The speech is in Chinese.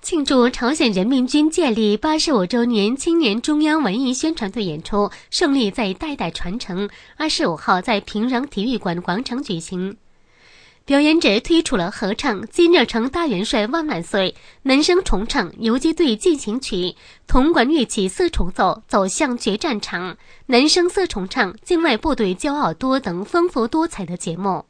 庆祝朝鲜人民军建立85周年青年中央文艺宣传队演出胜利在代代传承25号在平壤体育馆广场举行。表演者推出了合唱《金日成大元帅万万岁》，男声重唱《游击队进行曲》，铜管乐器四重奏走向决战场，男声四重唱《境外部队骄傲多》等丰富多彩的节目。